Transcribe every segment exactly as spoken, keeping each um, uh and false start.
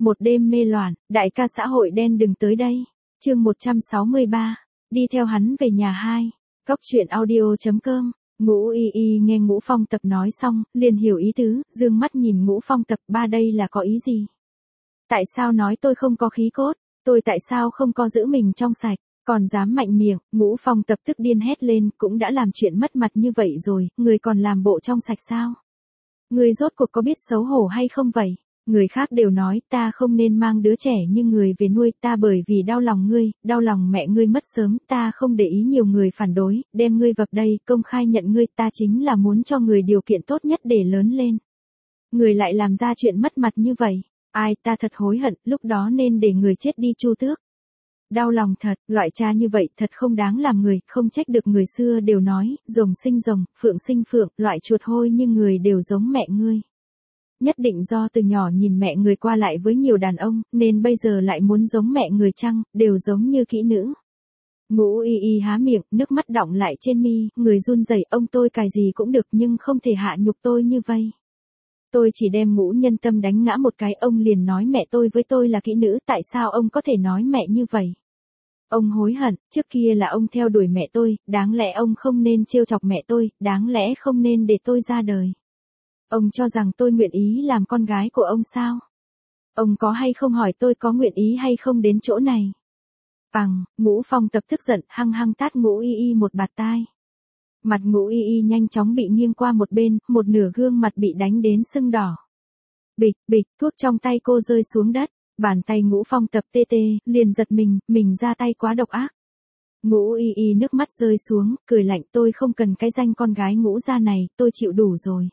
Một đêm mê loạn, đại ca xã hội đen đừng tới đây. Chương một trăm sáu mươi ba, đi theo hắn về nhà hai. Cóc truyện audio chấm com. Ngũ Y Y nghe Ngũ Phong Tập nói xong, liền hiểu ý tứ, dương mắt nhìn Ngũ Phong Tập, ba đây là có ý gì? Tại sao nói tôi không có khí cốt, tôi tại sao không có giữ mình trong sạch, còn dám mạnh miệng? Ngũ Phong Tập tức điên hét lên, cũng đã làm chuyện mất mặt như vậy rồi, người còn làm bộ trong sạch sao? Người rốt cuộc có biết xấu hổ hay không vậy? Người khác đều nói ta không nên mang đứa trẻ như người về nuôi, ta bởi vì đau lòng ngươi, đau lòng mẹ ngươi mất sớm, ta không để ý nhiều người phản đối, đem ngươi vập đây, công khai nhận ngươi, ta chính là muốn cho người điều kiện tốt nhất để lớn lên. Người lại làm ra chuyện mất mặt như vậy, ai, ta thật hối hận, lúc đó nên để người chết đi chu tước. Đau lòng thật, loại cha như vậy thật không đáng làm người, không trách được người xưa đều nói, rồng sinh rồng, phượng sinh phượng, loại chuột hôi như người đều giống mẹ ngươi. Nhất định do từ nhỏ nhìn mẹ người qua lại với nhiều đàn ông, nên bây giờ lại muốn giống mẹ người chăng, đều giống như kỹ nữ. Ngũ Y Y há miệng, nước mắt đọng lại trên mi, người run rẩy, ông tôi cài gì cũng được nhưng không thể hạ nhục tôi như vây. Tôi chỉ đem Ngũ Nhân Tâm đánh ngã một cái, ông liền nói mẹ tôi với tôi là kỹ nữ, tại sao ông có thể nói mẹ như vậy? Ông hối hận, trước kia là ông theo đuổi mẹ tôi, đáng lẽ ông không nên trêu chọc mẹ tôi, đáng lẽ không nên để tôi ra đời. Ông cho rằng tôi nguyện ý làm con gái của ông sao? Ông có hay không hỏi tôi có nguyện ý hay không đến chỗ này? Bằng, Ngũ Phong Tập tức giận, hăng hăng tát Ngũ Y Y một bạt tai. Mặt Ngũ Y Y nhanh chóng bị nghiêng qua một bên, một nửa gương mặt bị đánh đến sưng đỏ. Bịch, bịch, thuốc trong tay cô rơi xuống đất, bàn tay Ngũ Phong Tập tê tê, liền giật mình, mình ra tay quá độc ác. Ngũ Y Y nước mắt rơi xuống, cười lạnh, tôi không cần cái danh con gái Ngũ gia này, tôi chịu đủ rồi.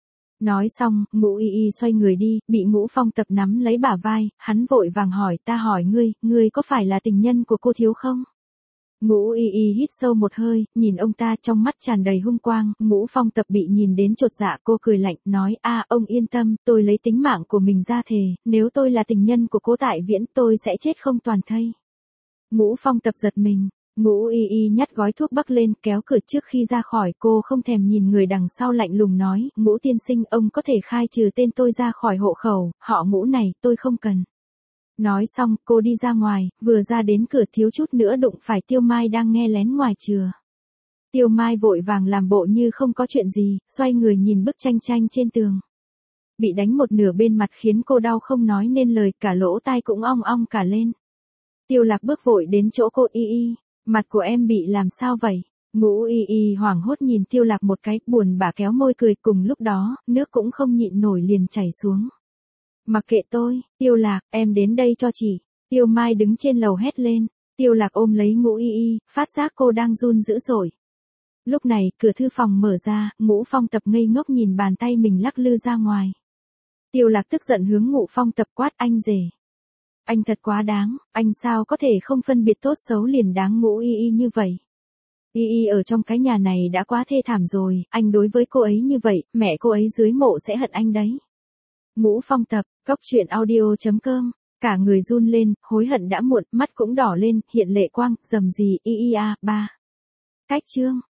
Nói xong, Ngũ Y Y xoay người đi, bị Ngũ Phong Tập nắm lấy bả vai, hắn vội vàng hỏi, ta hỏi ngươi, ngươi có phải là tình nhân của cô thiếu không? Ngũ Y Y hít sâu một hơi, nhìn ông ta trong mắt tràn đầy hung quang, Ngũ Phong Tập bị nhìn đến chột dạ, cô cười lạnh, nói, a ông yên tâm, tôi lấy tính mạng của mình ra thề, nếu tôi là tình nhân của Cố Tại Viễn tôi sẽ chết không toàn thây. Ngũ Phong Tập giật mình. Ngũ Y Y nhắt gói thuốc bắc lên, kéo cửa trước khi ra khỏi, cô không thèm nhìn người đằng sau lạnh lùng nói, Ngũ tiên sinh, ông có thể khai trừ tên tôi ra khỏi hộ khẩu, họ Ngũ này, tôi không cần. Nói xong, cô đi ra ngoài, vừa ra đến cửa thiếu chút nữa đụng phải Tiêu Mai đang nghe lén ngoài chừa. Tiêu Mai vội vàng làm bộ như không có chuyện gì, xoay người nhìn bức tranh tranh trên tường. Bị đánh một nửa bên mặt khiến cô đau không nói nên lời, cả lỗ tai cũng ong ong cả lên. Tiêu Lạc bước vội đến chỗ cô. Y Y, mặt của em bị làm sao vậy? Ngũ Y Y hoảng hốt nhìn Tiêu Lạc một cái, buồn bã kéo môi cười, cùng lúc đó, nước cũng không nhịn nổi liền chảy xuống. Mặc kệ tôi, Tiêu Lạc, em đến đây cho chị. Tiêu Mai đứng trên lầu hét lên. Tiêu Lạc ôm lấy Ngũ Y Y, phát giác cô đang run dữ dội. Lúc này, cửa thư phòng mở ra, Ngũ Phong Tập ngây ngốc nhìn bàn tay mình lắc lư ra ngoài. Tiêu Lạc tức giận hướng Ngũ Phong Tập quát, anh rể. Anh thật quá đáng, anh sao có thể không phân biệt tốt xấu liền đáng Ngũ Y Y như vậy. Y Y ở trong cái nhà này đã quá thê thảm rồi, anh đối với cô ấy như vậy, mẹ cô ấy dưới mộ sẽ hận anh đấy. Ngũ Phong Tập, cóc truyện audio chấm com, cả người run lên, hối hận đã muộn, mắt cũng đỏ lên, hiện lệ quang, rầm rì, Y Y a, ba. Cách chương.